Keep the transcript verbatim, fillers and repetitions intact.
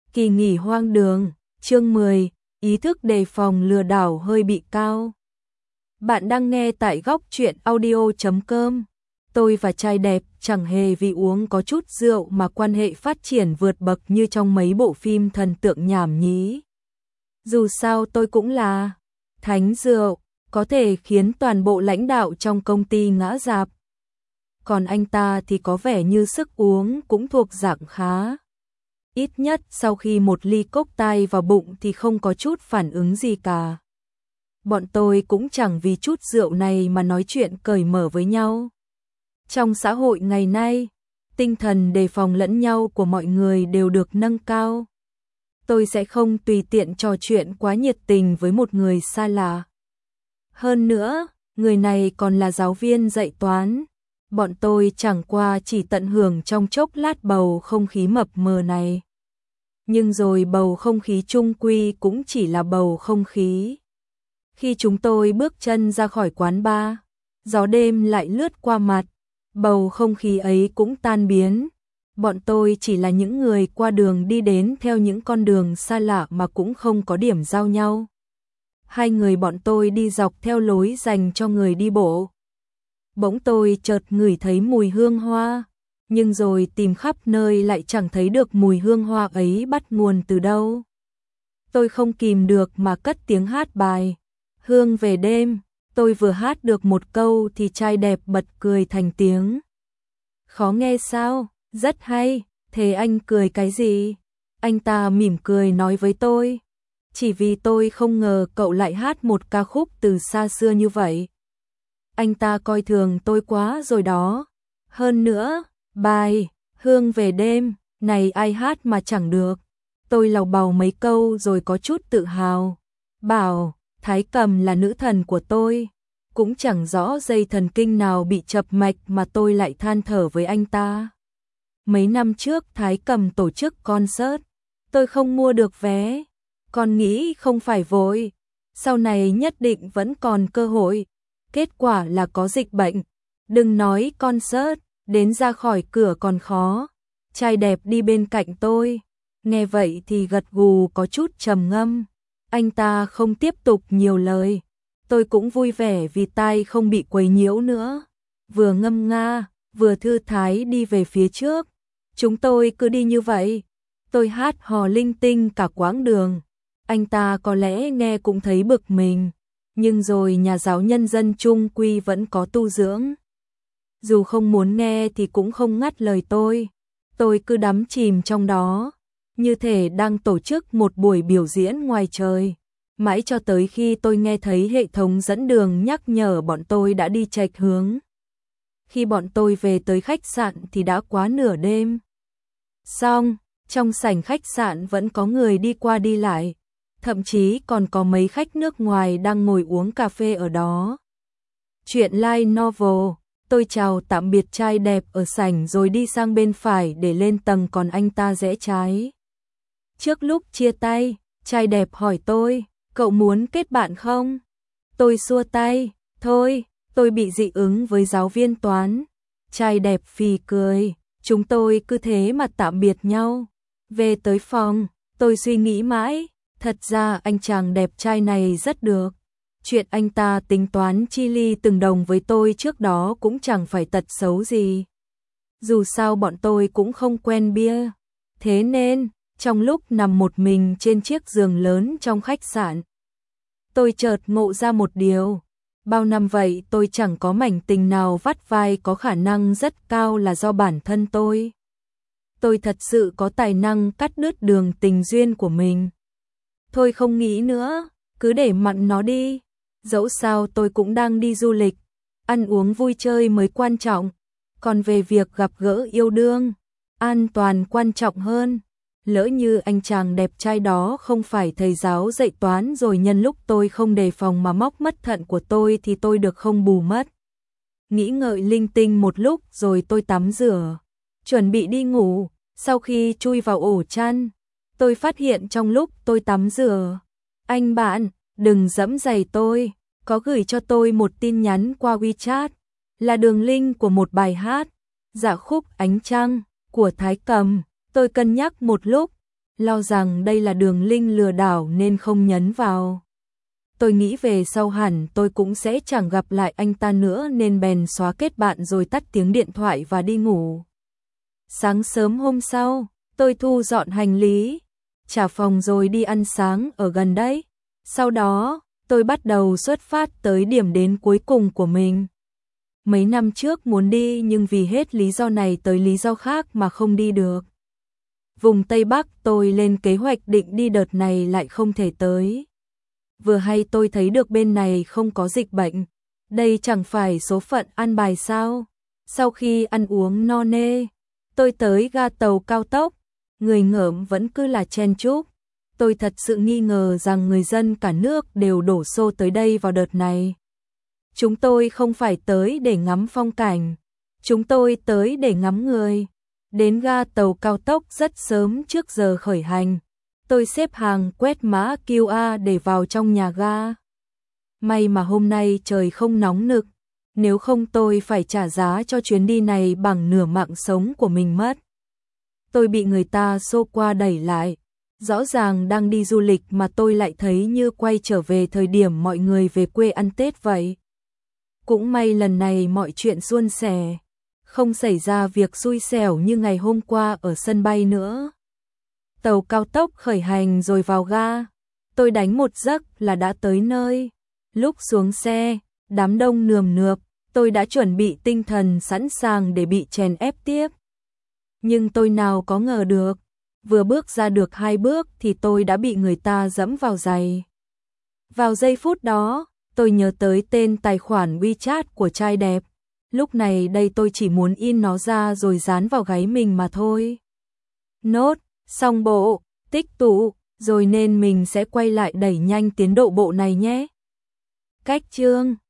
Kỳ nghỉ hoang đường, chương mười, ý thức đề phòng lừa đảo hơi bị cao. Bạn đang nghe tại góc truyện audio chấm com. Tôi và trai đẹp chẳng hề vì uống có chút rượu mà quan hệ phát triển vượt bậc như trong mấy bộ phim thần tượng nhảm nhí. Dù sao tôi cũng là thánh rượu, có thể khiến toàn bộ lãnh đạo trong công ty ngã rạp. Còn anh ta thì có vẻ như sức uống cũng thuộc dạng khá. Ít nhất sau khi một ly cốc tai vào bụng thì không có chút phản ứng gì cả. Bọn tôi cũng chẳng vì chút rượu này mà nói chuyện cởi mở với nhau. Trong xã hội ngày nay, tinh thần đề phòng lẫn nhau của mọi người đều được nâng cao. Tôi sẽ không tùy tiện trò chuyện quá nhiệt tình với một người xa lạ. Hơn nữa, người này còn là giáo viên dạy toán. Bọn tôi chẳng qua chỉ tận hưởng trong chốc lát bầu không khí mập mờ này. Nhưng rồi bầu không khí chung quy cũng chỉ là bầu không khí. Khi chúng tôi bước chân ra khỏi quán bar, gió đêm lại lướt qua mặt, bầu không khí ấy cũng tan biến. Bọn tôi chỉ là những người qua đường đi đến theo những con đường xa lạ mà cũng không có điểm giao nhau. Hai người bọn tôi đi dọc theo lối dành cho người đi bộ. Bỗng tôi chợt ngửi thấy mùi hương hoa, nhưng rồi tìm khắp nơi lại chẳng thấy được mùi hương hoa ấy bắt nguồn từ đâu. Tôi không kìm được mà cất tiếng hát bài Hương về đêm. Tôi vừa hát được một câu thì trai đẹp bật cười thành tiếng. Khó nghe sao? Rất hay. Thế anh cười cái gì? Anh ta mỉm cười nói với tôi. Chỉ vì tôi không ngờ cậu lại hát một ca khúc từ xa xưa như vậy. Anh ta coi thường tôi quá rồi đó. Hơn nữa, bài Hương về đêm này ai hát mà chẳng được. Tôi lầu bầu mấy câu rồi có chút tự hào. Bảo Thái Cầm là nữ thần của tôi. Cũng chẳng rõ dây thần kinh nào bị chập mạch mà tôi lại than thở với anh ta. Mấy năm trước Thái Cầm tổ chức concert. Tôi không mua được vé. Còn nghĩ không phải vội. Sau này nhất định vẫn còn cơ hội. Kết quả là có dịch bệnh. Đừng nói concert, đến ra khỏi cửa còn khó. Trai đẹp đi bên cạnh tôi. Nghe vậy thì gật gù có chút trầm ngâm. Anh ta không tiếp tục nhiều lời. Tôi cũng vui vẻ vì tai không bị quấy nhiễu nữa. Vừa ngâm nga, vừa thư thái đi về phía trước. Chúng tôi cứ đi như vậy. Tôi hát hò linh tinh cả quãng đường. Anh ta có lẽ nghe cũng thấy bực mình. Nhưng rồi nhà giáo nhân dân chung quy vẫn có tu dưỡng. Dù không muốn nghe thì cũng không ngắt lời tôi. Tôi cứ đắm chìm trong đó, như thể đang tổ chức một buổi biểu diễn ngoài trời. Mãi cho tới khi tôi nghe thấy hệ thống dẫn đường nhắc nhở bọn tôi đã đi chệch hướng. Khi bọn tôi về tới khách sạn thì đã quá nửa đêm. Xong, trong sảnh khách sạn vẫn có người đi qua đi lại. Thậm chí còn có mấy khách nước ngoài đang ngồi uống cà phê ở đó. Chuyện light novel, tôi chào tạm biệt trai đẹp ở sảnh rồi đi sang bên phải để lên tầng còn anh ta rẽ trái. Trước lúc chia tay, trai đẹp hỏi tôi, cậu muốn kết bạn không? Tôi xua tay, thôi, tôi bị dị ứng với giáo viên toán. Trai đẹp phì cười, chúng tôi cứ thế mà tạm biệt nhau. Về tới phòng, tôi suy nghĩ mãi. Thật ra anh chàng đẹp trai này rất được. Chuyện anh ta tính toán chi ly từng đồng với tôi trước đó cũng chẳng phải tật xấu gì. Dù sao bọn tôi cũng không quen bia. Thế nên, trong lúc nằm một mình trên chiếc giường lớn trong khách sạn, tôi chợt ngộ ra một điều. Bao năm vậy tôi chẳng có mảnh tình nào vắt vai, có khả năng rất cao là do bản thân tôi. Tôi thật sự có tài năng cắt đứt đường tình duyên của mình. Thôi không nghĩ nữa, cứ để mặn nó đi. Dẫu sao tôi cũng đang đi du lịch, ăn uống vui chơi mới quan trọng. Còn về việc gặp gỡ yêu đương, an toàn quan trọng hơn. Lỡ như anh chàng đẹp trai đó không phải thầy giáo dạy toán rồi nhân lúc tôi không đề phòng mà móc mất thận của tôi thì tôi được không bù mất. Nghĩ ngợi linh tinh một lúc rồi tôi tắm rửa, chuẩn bị đi ngủ. Sau khi chui vào ổ chăn, tôi phát hiện trong lúc tôi tắm rửa, anh bạn, đừng dẫm giày tôi, có gửi cho tôi một tin nhắn qua WeChat, là đường link của một bài hát, Dạ khúc Ánh Trăng, của Thái Cầm. Tôi cân nhắc một lúc, lo rằng đây là đường link lừa đảo nên không nhấn vào. Tôi nghĩ về sau hẳn tôi cũng sẽ chẳng gặp lại anh ta nữa nên bèn xóa kết bạn rồi tắt tiếng điện thoại và đi ngủ. Sáng sớm hôm sau, tôi thu dọn hành lý, trả phòng rồi đi ăn sáng ở gần đấy. Sau đó, tôi bắt đầu xuất phát tới điểm đến cuối cùng của mình. Mấy năm trước muốn đi nhưng vì hết lý do này tới lý do khác mà không đi được. Vùng Tây Bắc tôi lên kế hoạch định đi đợt này lại không thể tới. Vừa hay tôi thấy được bên này không có dịch bệnh. Đây chẳng phải số phận an bài sao? Sau khi ăn uống no nê, tôi tới ga tàu cao tốc. Người ngợm vẫn cứ là chen chúc. Tôi thật sự nghi ngờ rằng người dân cả nước đều đổ xô tới đây vào đợt này. Chúng tôi không phải tới để ngắm phong cảnh. Chúng tôi tới để ngắm người. Đến ga tàu cao tốc rất sớm trước giờ khởi hành. Tôi xếp hàng quét mã quy rờ để vào trong nhà ga. May mà hôm nay trời không nóng nực. Nếu không tôi phải trả giá cho chuyến đi này bằng nửa mạng sống của mình mất. Tôi bị người ta xô qua đẩy lại. Rõ ràng đang đi du lịch mà tôi lại thấy như quay trở về thời điểm mọi người về quê ăn Tết vậy. Cũng may lần này mọi chuyện suôn sẻ. Không xảy ra việc xui xẻo như ngày hôm qua ở sân bay nữa. Tàu cao tốc khởi hành rồi vào ga. Tôi đánh một giấc là đã tới nơi. Lúc xuống xe, đám đông nườm nượp. Tôi đã chuẩn bị tinh thần sẵn sàng để bị chèn ép tiếp. Nhưng tôi nào có ngờ được. Vừa bước ra được hai bước thì tôi đã bị người ta dẫm vào giày. Vào giây phút đó, tôi nhớ tới tên tài khoản WeChat của trai đẹp. Lúc này đây tôi chỉ muốn in nó ra rồi dán vào gáy mình mà thôi. Nốt, xong bộ, tích tụ, rồi nên mình sẽ quay lại đẩy nhanh tiến độ bộ này nhé. Cách chương